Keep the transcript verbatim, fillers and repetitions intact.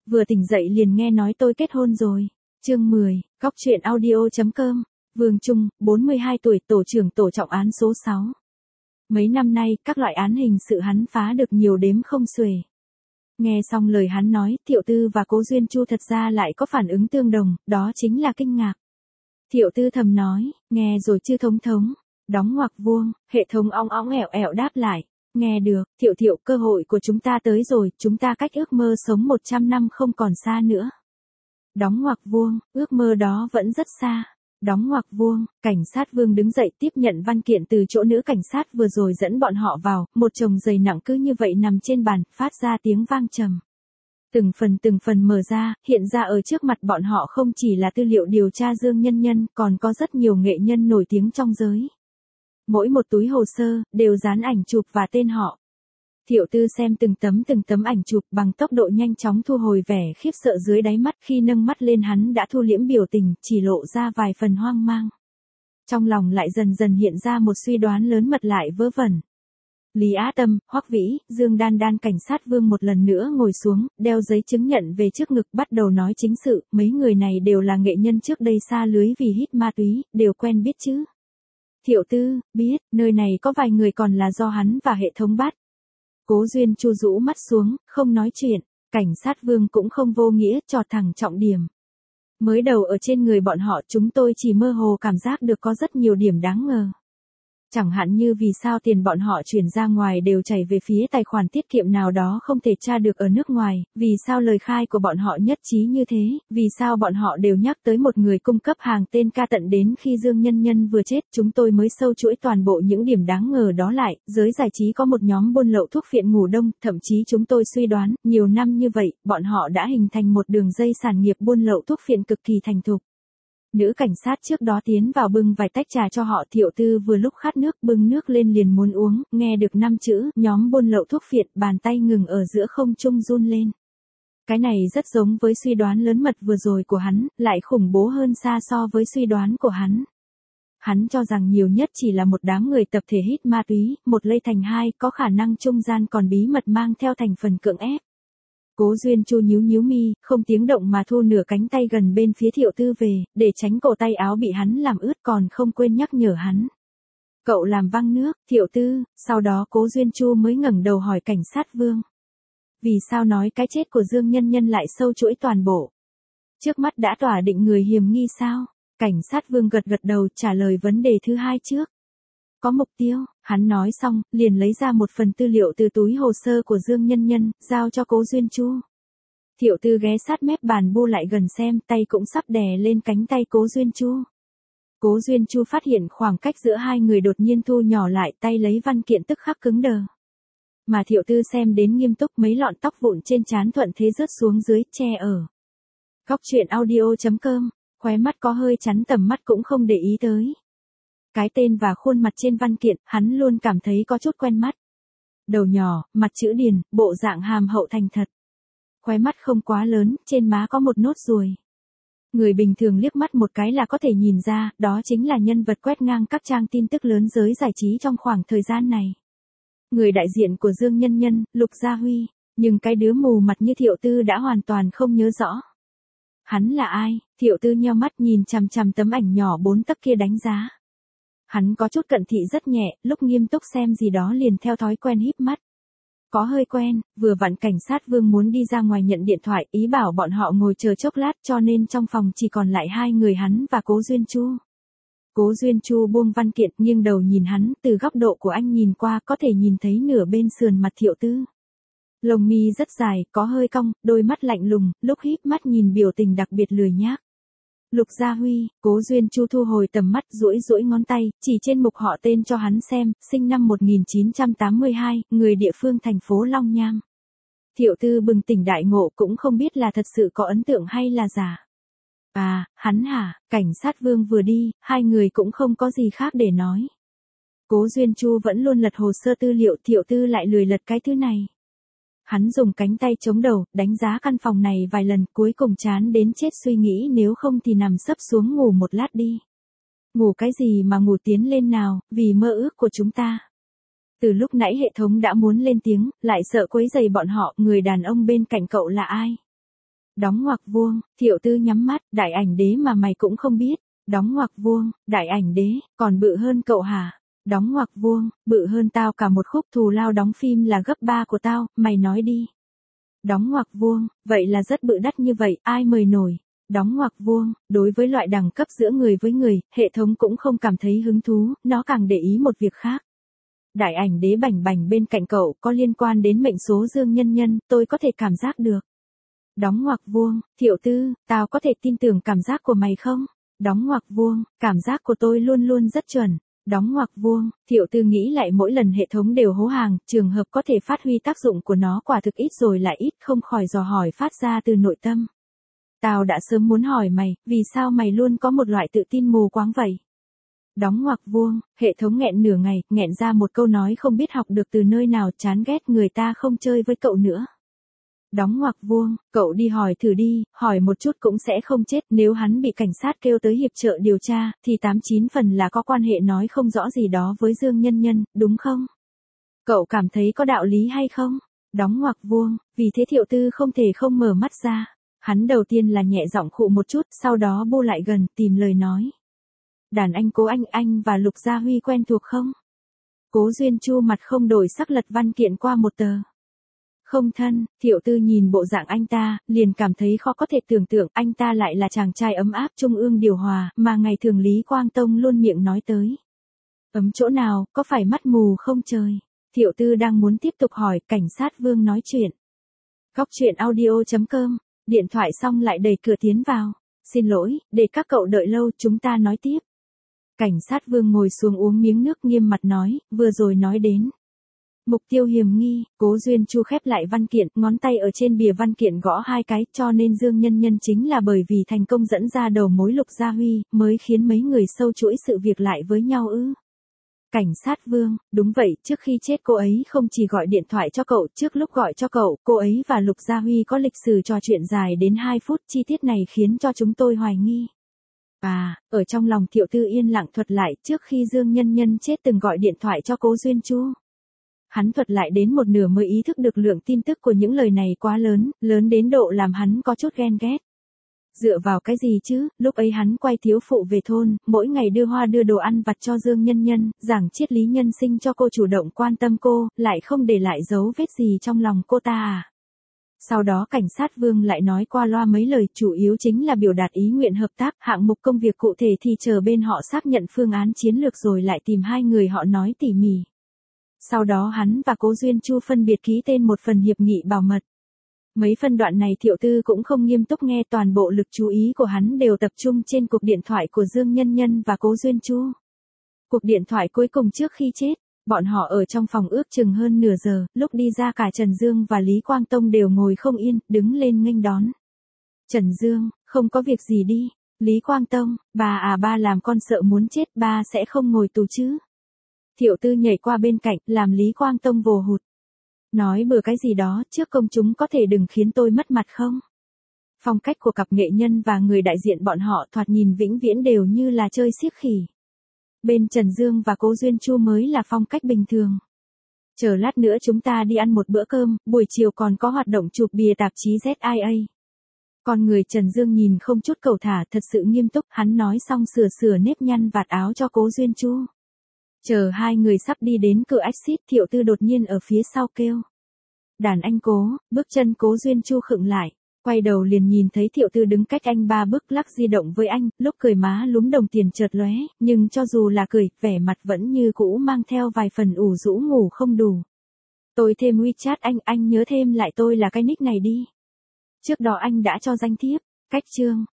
Vừa tỉnh dậy liền nghe nói tôi kết hôn rồi. Chương mười, góc truyện audio.com, Vương Trung, bốn mươi hai tuổi, tổ trưởng tổ trọng án số sáu. Mấy năm nay, các loại án hình sự hắn phá được nhiều đếm không xuể. Nghe xong lời hắn nói, Thiệu Tư và Cố Duyên Chu thật ra lại có phản ứng tương đồng, đó chính là kinh ngạc. Thiệu Tư thầm nói, nghe rồi chưa thống thống, đóng ngoặc vuông, hệ thống ong ong ẻo ẻo đáp lại. Nghe được, Thiệu Thiệu, cơ hội của chúng ta tới rồi, chúng ta cách ước mơ sống một trăm năm không còn xa nữa. Đóng ngoặc vuông, ước mơ đó vẫn rất xa. Đóng ngoặc vuông, cảnh sát Vương đứng dậy tiếp nhận văn kiện từ chỗ nữ cảnh sát vừa rồi dẫn bọn họ vào, một chồng giày nặng cứ như vậy nằm trên bàn, phát ra tiếng vang trầm. Từng phần từng phần mở ra, hiện ra ở trước mặt bọn họ không chỉ là tư liệu điều tra Dương Nhân Nhân, còn có rất nhiều nghệ nhân nổi tiếng trong giới. Mỗi một túi hồ sơ, đều dán ảnh chụp và tên họ. Thiệu Tư xem từng tấm từng tấm ảnh chụp bằng tốc độ nhanh chóng thu hồi vẻ khiếp sợ dưới đáy mắt, khi nâng mắt lên hắn đã thu liễm biểu tình, chỉ lộ ra vài phần hoang mang. Trong lòng lại dần dần hiện ra một suy đoán lớn mật lại vớ vẩn. Lý Á Tâm, Hoắc Vĩ, Dương Đan Đan, cảnh sát Vương một lần nữa ngồi xuống, đeo giấy chứng nhận về trước ngực, bắt đầu nói chính sự, mấy người này đều là nghệ nhân trước đây xa lưới vì hít ma túy, đều quen biết chứ. Thiệu Tư, biết, nơi này có vài người còn là do hắn và hệ thống bắt. Cố Duyên Chu rũ mắt xuống, không nói chuyện, cảnh sát Vương cũng không vô nghĩa, trò thẳng trọng điểm. Mới đầu ở trên người bọn họ chúng tôi chỉ mơ hồ cảm giác được có rất nhiều điểm đáng ngờ. Chẳng hạn như vì sao tiền bọn họ chuyển ra ngoài đều chảy về phía tài khoản tiết kiệm nào đó không thể tra được ở nước ngoài, vì sao lời khai của bọn họ nhất trí như thế, vì sao bọn họ đều nhắc tới một người cung cấp hàng tên ca tận đến khi Dương Nhân Nhân vừa chết, chúng tôi mới sâu chuỗi toàn bộ những điểm đáng ngờ đó lại, giới giải trí có một nhóm buôn lậu thuốc phiện ngủ đông, thậm chí chúng tôi suy đoán, nhiều năm như vậy, bọn họ đã hình thành một đường dây sản nghiệp buôn lậu thuốc phiện cực kỳ thành thục. Nữ cảnh sát trước đó tiến vào bưng vài tách trà cho họ. Thiệu Tư vừa lúc khát nước bưng nước lên liền muốn uống, nghe được năm chữ, nhóm buôn lậu thuốc phiện, bàn tay ngừng ở giữa không trung run lên. Cái này rất giống với suy đoán lớn mật vừa rồi của hắn, lại khủng bố hơn xa so với suy đoán của hắn. Hắn cho rằng nhiều nhất chỉ là một đám người tập thể hít ma túy, một lây thành hai, có khả năng trung gian còn bí mật mang theo thành phần cưỡng ép. Cố Duyên Chu nhíu nhíu mi, không tiếng động mà thu nửa cánh tay gần bên phía Thiệu Tư về, để tránh cổ tay áo bị hắn làm ướt, còn không quên nhắc nhở hắn. Cậu làm văng nước, Thiệu Tư, sau đó Cố Duyên Chu mới ngẩng đầu hỏi cảnh sát Vương. Vì sao nói cái chết của Dương Nhân Nhân lại sâu chuỗi toàn bộ? Trước mắt đã tỏa định người hiểm nghi sao? Cảnh sát Vương gật gật đầu trả lời vấn đề thứ hai trước. Có mục tiêu, hắn nói xong, liền lấy ra một phần tư liệu từ túi hồ sơ của Dương Nhân Nhân, giao cho Cố Duyên Chu. Thiệu Tư ghé sát mép bàn bu lại gần xem, tay cũng sắp đè lên cánh tay Cố Duyên Chu. Cố Duyên Chu phát hiện khoảng cách giữa hai người đột nhiên thu nhỏ lại, tay lấy văn kiện tức khắc cứng đờ. Mà Thiệu Tư xem đến nghiêm túc, mấy lọn tóc vụn trên trán thuận thế rớt xuống dưới, che ở. Góc truyện audio.com, khóe mắt có hơi chắn tầm mắt cũng không để ý tới. Cái tên và khuôn mặt trên văn kiện, hắn luôn cảm thấy có chút quen mắt. Đầu nhỏ, mặt chữ điền, bộ dạng hàm hậu thành thật. Khóe mắt không quá lớn, trên má có một nốt ruồi. Người bình thường liếc mắt một cái là có thể nhìn ra, đó chính là nhân vật quét ngang các trang tin tức lớn giới giải trí trong khoảng thời gian này. Người đại diện của Dương Nhân Nhân, Lục Gia Huy, nhưng cái đứa mù mặt như Thiệu Tư đã hoàn toàn không nhớ rõ. Hắn là ai? Thiệu Tư nheo mắt nhìn chằm chằm tấm ảnh nhỏ bốn tấc kia đánh giá. Hắn có chút cận thị rất nhẹ, lúc nghiêm túc xem gì đó liền theo thói quen híp mắt. Có hơi quen, vừa vặn cảnh sát Vương muốn đi ra ngoài nhận điện thoại, ý bảo bọn họ ngồi chờ chốc lát, cho nên trong phòng chỉ còn lại hai người hắn và Cố Duyên Chu. Cố Duyên Chu buông văn kiện, nghiêng đầu nhìn hắn, từ góc độ của anh nhìn qua có thể nhìn thấy nửa bên sườn mặt Thiệu Tư. Lông mi rất dài, có hơi cong, đôi mắt lạnh lùng, lúc híp mắt nhìn biểu tình đặc biệt lười nhác. Lục Gia Huy, Cố Duyên Chu thu hồi tầm mắt, duỗi duỗi ngón tay, chỉ trên mục họ tên cho hắn xem, sinh năm một nghìn chín trăm tám mươi hai, người địa phương thành phố Long Nham. Thiệu Tư bừng tỉnh đại ngộ, cũng không biết là thật sự có ấn tượng hay là giả. À, hắn hả? Cảnh sát Vương vừa đi, hai người cũng không có gì khác để nói. Cố Duyên Chu vẫn luôn lật hồ sơ tư liệu, Thiệu Tư lại lười lật cái thứ này. Hắn dùng cánh tay chống đầu, đánh giá căn phòng này vài lần, cuối cùng chán đến chết suy nghĩ nếu không thì nằm sấp xuống ngủ một lát đi. Ngủ cái gì mà ngủ tiến lên nào, vì mơ ước của chúng ta. Từ lúc nãy hệ thống đã muốn lên tiếng, lại sợ quấy rầy bọn họ, người đàn ông bên cạnh cậu là ai? Đóng ngoặc vuông, Thiệu Tư nhắm mắt, đại ảnh đế mà mày cũng không biết. Đóng ngoặc vuông, đại ảnh đế, còn bự hơn cậu hả? Đóng ngoặc vuông, bự hơn tao cả một khúc thù lao đóng phim là gấp ba của tao, mày nói đi. Đóng ngoặc vuông, vậy là rất bự đắt như vậy, ai mời nổi? Đóng ngoặc vuông, đối với loại đẳng cấp giữa người với người, hệ thống cũng không cảm thấy hứng thú, nó càng để ý một việc khác. Đại ảnh đế bảnh bảnh bên cạnh cậu có liên quan đến mệnh số Dương Nhân Nhân, tôi có thể cảm giác được. Đóng ngoặc vuông, Thiệu Tư, tao có thể tin tưởng cảm giác của mày không? Đóng ngoặc vuông, cảm giác của tôi luôn luôn rất chuẩn. Đóng ngoặc vuông, Thiệu Tư nghĩ lại mỗi lần hệ thống đều hố hàng, trường hợp có thể phát huy tác dụng của nó quả thực ít rồi lại ít, không khỏi dò hỏi phát ra từ nội tâm. Tao đã sớm muốn hỏi mày, vì sao mày luôn có một loại tự tin mù quáng vậy? Đóng ngoặc vuông, hệ thống nghẹn nửa ngày, nghẹn ra một câu nói không biết học được từ nơi nào, chán ghét người ta không chơi với cậu nữa. Đóng ngoặc vuông, cậu đi hỏi thử đi, hỏi một chút cũng sẽ không chết, nếu hắn bị cảnh sát kêu tới hiệp trợ điều tra, thì tám chín phần là có quan hệ nói không rõ gì đó với Dương Nhân Nhân, đúng không? Cậu cảm thấy có đạo lý hay không? Đóng ngoặc vuông, vì thế Thiệu Tư không thể không mở mắt ra. Hắn đầu tiên là nhẹ giọng khụ một chút, sau đó bu lại gần, tìm lời nói. Đàn anh Cố Anh Anh và Lục Gia Huy quen thuộc không? Cố Duyên Chu mặt không đổi sắc lật văn kiện qua một tờ. Không thân, Thiệu Tư nhìn bộ dạng anh ta, liền cảm thấy khó có thể tưởng tượng anh ta lại là chàng trai ấm áp trung ương điều hòa, mà ngày thường Lý Quang Tông luôn miệng nói tới. Ấm chỗ nào, có phải mắt mù không trời? Thiệu Tư đang muốn tiếp tục hỏi, cảnh sát Vương nói chuyện. Góc truyện audio chấm com, điện thoại xong lại đẩy cửa tiến vào. Xin lỗi, để các cậu đợi lâu, chúng ta nói tiếp. Cảnh sát Vương ngồi xuống uống miếng nước nghiêm mặt nói, vừa rồi nói đến. Mục tiêu hiểm nghi, Cố Duyên Chu khép lại văn kiện, ngón tay ở trên bìa văn kiện gõ hai cái, cho nên Dương Nhân Nhân chính là bởi vì thành công dẫn ra đầu mối Lục Gia Huy, mới khiến mấy người sâu chuỗi sự việc lại với nhau ư. Cảnh sát Vương, đúng vậy, trước khi chết cô ấy không chỉ gọi điện thoại cho cậu, trước lúc gọi cho cậu, cô ấy và Lục Gia Huy có lịch sử trò chuyện dài đến hai phút, chi tiết này khiến cho chúng tôi hoài nghi. À, ở trong lòng Thiệu Tư yên lặng thuật lại, trước khi Dương Nhân Nhân chết từng gọi điện thoại cho Cố Duyên Chu. Hắn thuật lại đến một nửa mới ý thức được lượng tin tức của những lời này quá lớn, lớn đến độ làm hắn có chút ghen ghét. Dựa vào cái gì chứ, lúc ấy hắn quay thiếu phụ về thôn, mỗi ngày đưa hoa đưa đồ ăn vặt cho Dương Nhân Nhân, giảng triết lý nhân sinh cho cô chủ động quan tâm cô, lại không để lại dấu vết gì trong lòng cô ta à. Sau đó cảnh sát Vương lại nói qua loa mấy lời, chủ yếu chính là biểu đạt ý nguyện hợp tác, hạng mục công việc cụ thể thì chờ bên họ xác nhận phương án chiến lược rồi lại tìm hai người họ nói tỉ mỉ. Sau đó hắn và Cố Duyên Chu phân biệt ký tên một phần hiệp nghị bảo mật. Mấy phân đoạn này Thiệu Tư cũng không nghiêm túc nghe, toàn bộ lực chú ý của hắn đều tập trung trên cuộc điện thoại của Dương Nhân Nhân và Cố Duyên Chu. Cuộc điện thoại cuối cùng trước khi chết, bọn họ ở trong phòng ước chừng hơn nửa giờ, lúc đi ra cả Trần Dương và Lý Quang Tông đều ngồi không yên, đứng lên nghênh đón. Trần Dương, không có việc gì đi. Lý Quang Tông, bà à ba làm con sợ muốn chết, ba sẽ không ngồi tù chứ. Thiệu Tư nhảy qua bên cạnh, làm Lý Quang Tông vồ hụt. Nói bừa cái gì đó, trước công chúng có thể đừng khiến tôi mất mặt không? Phong cách của cặp nghệ nhân và người đại diện bọn họ thoạt nhìn vĩnh viễn đều như là chơi xiếc khỉ. Bên Trần Dương và Cố Duyên Chu mới là phong cách bình thường. Chờ lát nữa chúng ta đi ăn một bữa cơm, buổi chiều còn có hoạt động chụp bìa tạp chí Z I A. Con người Trần Dương nhìn không chút cầu thả, thật sự nghiêm túc, hắn nói xong sửa sửa nếp nhăn vạt áo cho Cố Duyên Chu. Chờ hai người sắp đi đến cửa exit, Thiệu Tư đột nhiên ở phía sau kêu. Đàn anh Cố, bước chân Cố Duyên Chu khựng lại, quay đầu liền nhìn thấy Thiệu Tư đứng cách anh ba bước lắc di động với anh, lúc cười má lúm đồng tiền chợt lóe, nhưng cho dù là cười, vẻ mặt vẫn như cũ mang theo vài phần ủ rũ ngủ không đủ. Tôi thêm WeChat anh, anh nhớ thêm lại tôi là cái nick này đi. Trước đó anh đã cho danh thiếp, cách chương,